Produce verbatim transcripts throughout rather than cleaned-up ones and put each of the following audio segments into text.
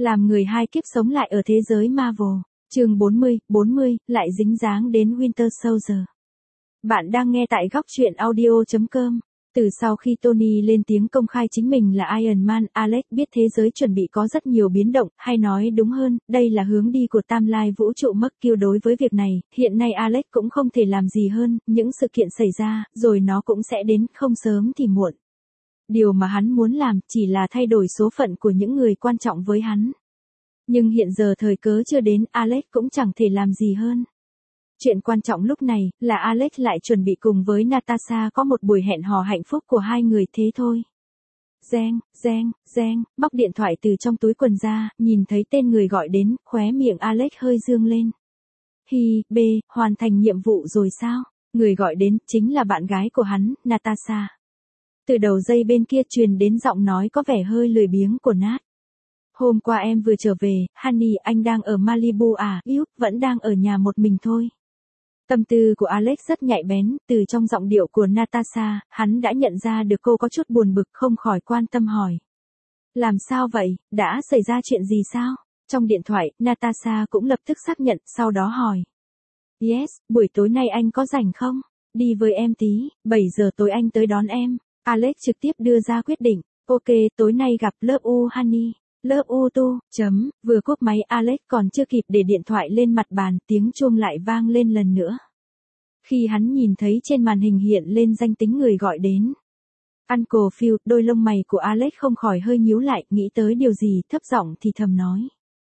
Làm người hai kiếp sống lại ở thế giới Marvel. Chương bốn mươi, bốn mươi, lại dính dáng đến Winter Soldier. Bạn đang nghe tại góc truyện audio chấm com. Từ sau khi Tony lên tiếng công khai chính mình là Iron Man, Alex biết thế giới chuẩn bị có rất nhiều biến động, hay nói đúng hơn, đây là hướng đi của tam lai vũ trụ Mercury đối với việc này, hiện nay Alex cũng không thể làm gì hơn, những sự kiện xảy ra, rồi nó cũng sẽ đến, không sớm thì muộn. Điều mà hắn muốn làm chỉ là thay đổi số phận của những người quan trọng với hắn. Nhưng hiện giờ thời cớ chưa đến, Alex cũng chẳng thể làm gì hơn. Chuyện quan trọng lúc này là Alex lại chuẩn bị cùng với Natasha có một buổi hẹn hò hạnh phúc của hai người thế thôi. Reng, reng, reng, móc điện thoại từ trong túi quần ra, nhìn thấy tên người gọi đến, khóe miệng Alex hơi dương lên. Hi, B, hoàn thành nhiệm vụ rồi sao? Người gọi đến chính là bạn gái của hắn, Natasha. Từ đầu dây bên kia truyền đến giọng nói có vẻ hơi lười biếng của Nat. Hôm qua em vừa trở về, Honey, anh đang ở Malibu à? Yếu, vẫn đang ở nhà một mình thôi. Tâm tư của Alex rất nhạy bén, từ trong giọng điệu của Natasha, hắn đã nhận ra được cô có chút buồn bực, không khỏi quan tâm hỏi. Làm sao vậy, đã xảy ra chuyện gì sao? Trong điện thoại, Natasha cũng lập tức xác nhận, sau đó hỏi. Yes, buổi tối nay anh có rảnh không? Đi với em tí, bảy giờ tối anh tới đón em. Alex trực tiếp đưa ra quyết định. Ok, tối nay gặp Love U Honey. Love U tu, chấm, vừa cúp máy Alex còn chưa kịp để điện thoại lên mặt bàn, tiếng chuông lại vang lên lần nữa. Khi hắn nhìn thấy trên màn hình hiện lên danh tính người gọi đến. Uncle Phil, đôi lông mày của Alex không khỏi hơi nhíu lại, nghĩ tới điều gì, thấp giọng thì thầm nói.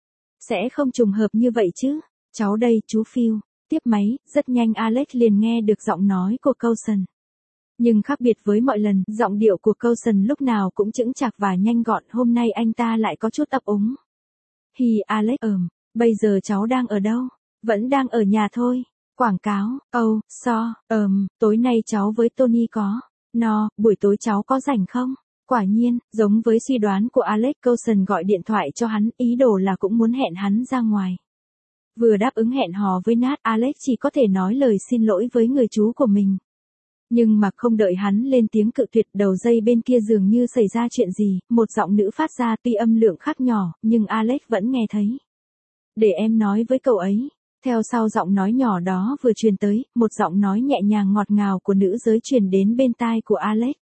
Sẽ không trùng hợp như vậy chứ, cháu đây, chú Phil. Tiếp máy, rất nhanh Alex liền nghe được giọng nói của Coulson. Nhưng khác biệt với mọi lần, giọng điệu của Coulson lúc nào cũng chững chạc và nhanh gọn, hôm nay anh ta lại có chút ấp úng. Hi Alex, ừm, bây giờ cháu đang ở đâu? Vẫn đang ở nhà thôi. Quảng cáo, oh, so, ừm, tối nay cháu với Tony có. No, buổi tối cháu có rảnh không? Quả nhiên, giống với suy đoán của Alex, Coulson gọi điện thoại cho hắn, ý đồ là cũng muốn hẹn hắn ra ngoài. Vừa đáp ứng hẹn hò với Nat, Alex chỉ có thể nói lời xin lỗi với người chú của mình. Nhưng mà không đợi hắn lên tiếng cự tuyệt, đầu dây bên kia dường như xảy ra chuyện gì, một giọng nữ phát ra, tuy âm lượng khác nhỏ, nhưng Alex vẫn nghe thấy. Để em nói với cậu ấy. Theo sau giọng nói nhỏ đó vừa truyền tới, một giọng nói nhẹ nhàng ngọt ngào của nữ giới truyền đến bên tai của Alex.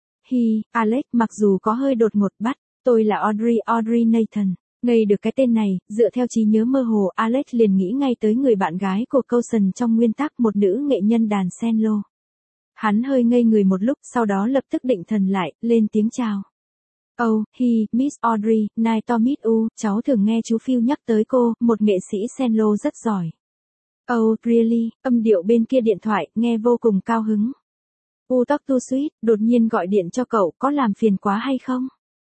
Hi, Alex, mặc dù có hơi đột ngột bắt, tôi là Audrey, Audrey Nathan. Ngây được cái tên này, dựa theo trí nhớ mơ hồ, Alex liền nghĩ ngay tới người bạn gái của Coulson trong nguyên tắc, một nữ nghệ nhân đàn cello. Hắn hơi ngây người một lúc, sau đó lập tức định thần lại, lên tiếng chào. Oh, hi, Miss Audrey, nice to meet you, cháu thường nghe chú Phil nhắc tới cô, một nghệ sĩ cello rất giỏi. Oh, really, âm điệu bên kia điện thoại, nghe vô cùng cao hứng. U talk to sweet, đột nhiên gọi điện cho cậu, có làm phiền quá hay không?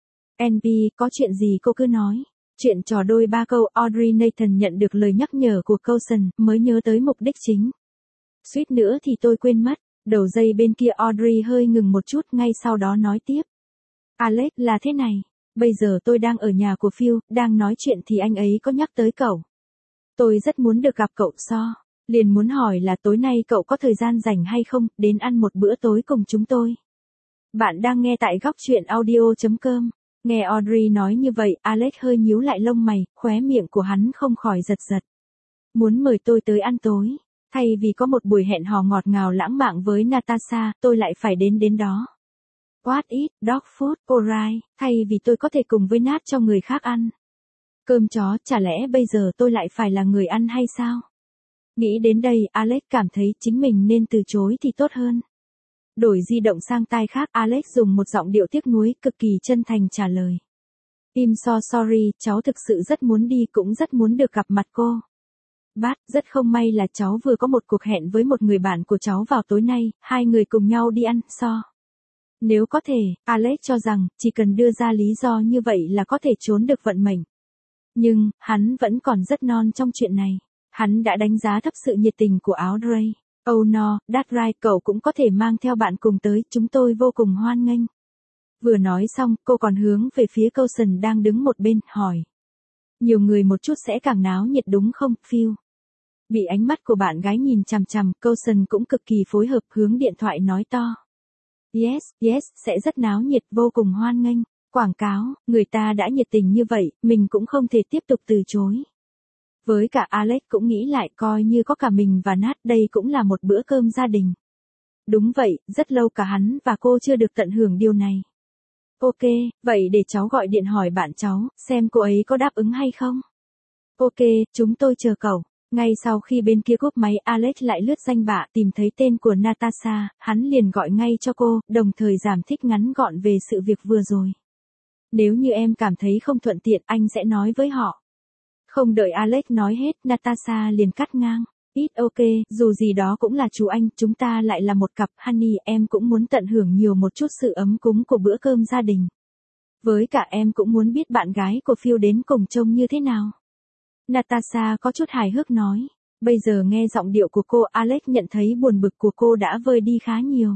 en pê, có chuyện gì cô cứ nói. Chuyện trò đôi ba câu, Audrey Nathan nhận được lời nhắc nhở của Coulson, mới nhớ tới mục đích chính. Suýt nữa thì tôi quên mất. Đầu dây bên kia Audrey hơi ngừng một chút, ngay sau đó nói tiếp. Alex, là thế này. Bây giờ tôi đang ở nhà của Phil, đang nói chuyện thì anh ấy có nhắc tới cậu. Tôi rất muốn được gặp cậu so. Liền muốn hỏi là tối nay cậu có thời gian rảnh hay không, đến ăn một bữa tối cùng chúng tôi. Bạn đang nghe tại góc truyện audio chấm com. Nghe Audrey nói như vậy, Alex hơi nhíu lại lông mày, khóe miệng của hắn không khỏi giật giật. Muốn mời tôi tới ăn tối. Thay vì có một buổi hẹn hò ngọt ngào lãng mạn với Natasha, tôi lại phải đến đến đó. What is dog food, alright, thay vì tôi có thể cùng với Nat cho người khác ăn. Cơm chó, chả lẽ bây giờ tôi lại phải là người ăn hay sao? Nghĩ đến đây, Alex cảm thấy chính mình nên từ chối thì tốt hơn. Đổi di động sang tai khác, Alex dùng một giọng điệu tiếc nuối, cực kỳ chân thành trả lời. I'm so sorry, cháu thực sự rất muốn đi, cũng rất muốn được gặp mặt cô. Bát, rất không may là cháu vừa có một cuộc hẹn với một người bạn của cháu vào tối nay, hai người cùng nhau đi ăn, so. Nếu có thể, Alex cho rằng, chỉ cần đưa ra lý do như vậy là có thể trốn được vận mệnh. Nhưng, hắn vẫn còn rất non trong chuyện này. Hắn đã đánh giá thấp sự nhiệt tình của Audrey. Oh no, that's right, cậu cũng có thể mang theo bạn cùng tới, chúng tôi vô cùng hoan nghênh. Vừa nói xong, cô còn hướng về phía Coulson đang đứng một bên, hỏi. Nhiều người một chút sẽ càng náo nhiệt đúng không, Phil? Bị ánh mắt của bạn gái nhìn chằm chằm, Coulson cũng cực kỳ phối hợp hướng điện thoại nói to. Yes, yes, sẽ rất náo nhiệt, vô cùng hoan nghênh. Quảng cáo, người ta đã nhiệt tình như vậy, mình cũng không thể tiếp tục từ chối. Với cả Alex cũng nghĩ lại coi như có cả mình và Nat đây cũng là một bữa cơm gia đình. Đúng vậy, rất lâu cả hắn và cô chưa được tận hưởng điều này. Ok, vậy để cháu gọi điện hỏi bạn cháu, xem cô ấy có đáp ứng hay không. Ok, chúng tôi chờ cậu. Ngay sau khi bên kia cúp máy Alex lại lướt danh bạ tìm thấy tên của Natasha, hắn liền gọi ngay cho cô, đồng thời giải thích ngắn gọn về sự việc vừa rồi. Nếu như em cảm thấy không thuận tiện anh sẽ nói với họ. Không đợi Alex nói hết, Natasha liền cắt ngang. Ít ok, dù gì đó cũng là chú anh, chúng ta lại là một cặp, honey, em cũng muốn tận hưởng nhiều một chút sự ấm cúng của bữa cơm gia đình. Với cả em cũng muốn biết bạn gái của Phil đến cùng trông như thế nào. Natasha có chút hài hước nói. Bây giờ nghe giọng điệu của cô, Alex nhận thấy buồn bực của cô đã vơi đi khá nhiều.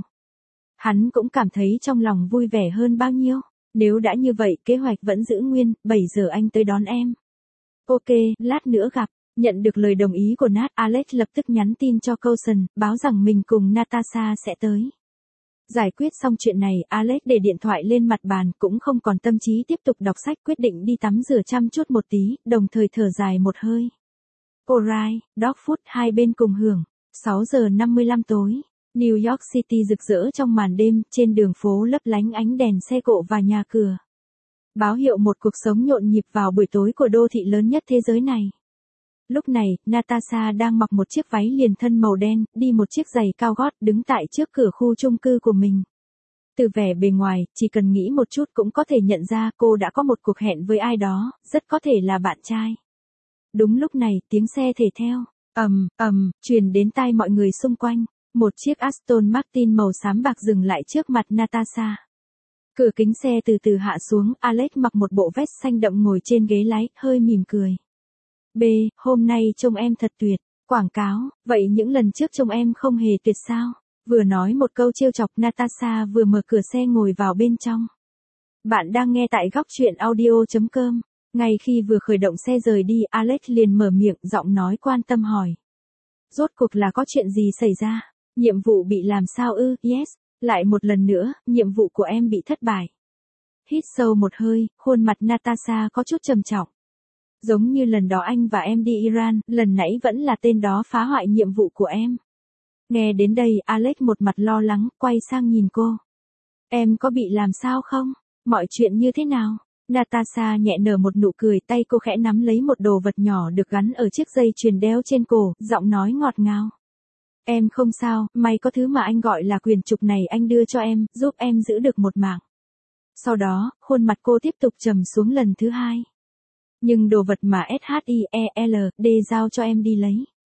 Hắn cũng cảm thấy trong lòng vui vẻ hơn bao nhiêu. Nếu đã như vậy, kế hoạch vẫn giữ nguyên, bảy giờ anh tới đón em. Ok, lát nữa gặp. Nhận được lời đồng ý của Nat, Alex lập tức nhắn tin cho Coulson, báo rằng mình cùng Natasha sẽ tới. Giải quyết xong chuyện này, Alex để điện thoại lên mặt bàn, cũng không còn tâm trí tiếp tục đọc sách, quyết định đi tắm rửa chăm chút một tí, đồng thời thở dài một hơi. Alright, dog food, hai bên cùng hưởng. sáu giờ năm mươi lăm tối, New York City rực rỡ trong màn đêm, trên đường phố lấp lánh ánh đèn xe cộ và nhà cửa. Báo hiệu một cuộc sống nhộn nhịp vào buổi tối của đô thị lớn nhất thế giới này. Lúc này, Natasha đang mặc một chiếc váy liền thân màu đen, đi một chiếc giày cao gót, đứng tại trước cửa khu chung cư của mình. Từ vẻ bề ngoài, chỉ cần nghĩ một chút cũng có thể nhận ra cô đã có một cuộc hẹn với ai đó, rất có thể là bạn trai. Đúng lúc này, tiếng xe thể theo, ầm, ầm, truyền đến tai mọi người xung quanh. Một chiếc Aston Martin màu xám bạc dừng lại trước mặt Natasha. Cửa kính xe từ từ hạ xuống, Alex mặc một bộ vest xanh đậm ngồi trên ghế lái, hơi mỉm cười. B, hôm nay trông em thật tuyệt. Quảng cáo, vậy những lần trước trông em không hề tuyệt sao? Vừa nói một câu trêu chọc, Natasha vừa mở cửa xe ngồi vào bên trong. Bạn đang nghe tại góc truyện audio chấm com. Ngay khi vừa khởi động xe rời đi, Alex liền mở miệng, giọng nói quan tâm hỏi. Rốt cuộc là có chuyện gì xảy ra? Nhiệm vụ bị làm sao ư? Yes, lại một lần nữa, nhiệm vụ của em bị thất bại. Hít sâu một hơi, khuôn mặt Natasha có chút trầm trọng. Giống như lần đó anh và em đi Iran, lần nãy vẫn là tên đó phá hoại nhiệm vụ của em. Nghe đến đây, Alex một mặt lo lắng, quay sang nhìn cô. Em có bị làm sao không? Mọi chuyện như thế nào? Natasha nhẹ nở một nụ cười, tay cô khẽ nắm lấy một đồ vật nhỏ được gắn ở chiếc dây chuyền đeo trên cổ, giọng nói ngọt ngào. Em không sao, may có thứ mà anh gọi là quyền trục này anh đưa cho em, giúp em giữ được một mạng. Sau đó, khuôn mặt cô tiếp tục trầm xuống lần thứ hai. Nhưng đồ vật mà ét hát i e lờ đê giao cho em đi lấy,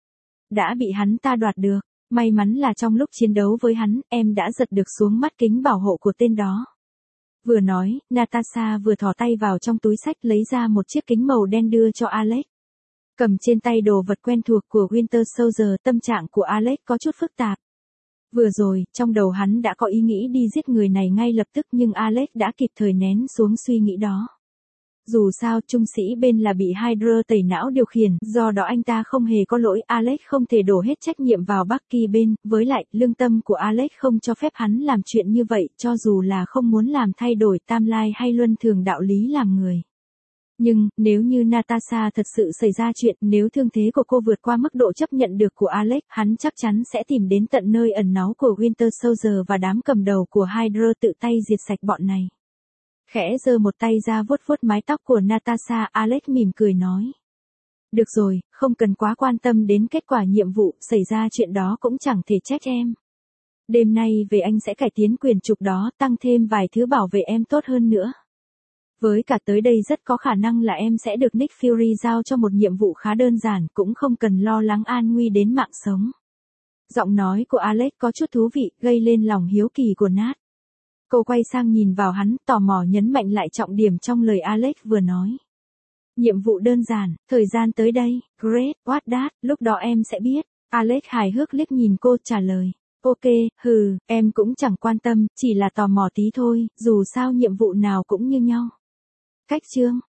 đã bị hắn ta đoạt được. May mắn là trong lúc chiến đấu với hắn, em đã giật được xuống mắt kính bảo hộ của tên đó. Vừa nói, Natasha vừa thò tay vào trong túi xách lấy ra một chiếc kính màu đen đưa cho Alex. Cầm trên tay đồ vật quen thuộc của Winter Soldier, tâm trạng của Alex có chút phức tạp. Vừa rồi, trong đầu hắn đã có ý nghĩ đi giết người này ngay lập tức, nhưng Alex đã kịp thời nén xuống suy nghĩ đó. Dù sao, trung sĩ bên là bị Hydra tẩy não điều khiển, do đó anh ta không hề có lỗi, Alex không thể đổ hết trách nhiệm vào Bucky bên, với lại, lương tâm của Alex không cho phép hắn làm chuyện như vậy, cho dù là không muốn làm thay đổi timeline hay luân thường đạo lý làm người. Nhưng, nếu như Natasha thật sự xảy ra chuyện, nếu thương thế của cô vượt qua mức độ chấp nhận được của Alex, hắn chắc chắn sẽ tìm đến tận nơi ẩn náu của Winter Soldier và đám cầm đầu của Hydra tự tay diệt sạch bọn này. Khẽ giơ một tay ra vuốt vuốt mái tóc của Natasha, Alex mỉm cười nói. Được rồi, không cần quá quan tâm đến kết quả nhiệm vụ, xảy ra chuyện đó cũng chẳng thể trách em. Đêm nay về anh sẽ cải tiến quyền trục đó, tăng thêm vài thứ bảo vệ em tốt hơn nữa. Với cả tới đây rất có khả năng là em sẽ được Nick Fury giao cho một nhiệm vụ khá đơn giản, cũng không cần lo lắng an nguy đến mạng sống. Giọng nói của Alex có chút thú vị, gây lên lòng hiếu kỳ của Nat. Cô quay sang nhìn vào hắn, tò mò nhấn mạnh lại trọng điểm trong lời Alex vừa nói. Nhiệm vụ đơn giản, thời gian tới đây, great, what that, lúc đó em sẽ biết. Alex hài hước liếc nhìn cô trả lời. Ok, hừ, em cũng chẳng quan tâm, chỉ là tò mò tí thôi, dù sao nhiệm vụ nào cũng như nhau. Cách chương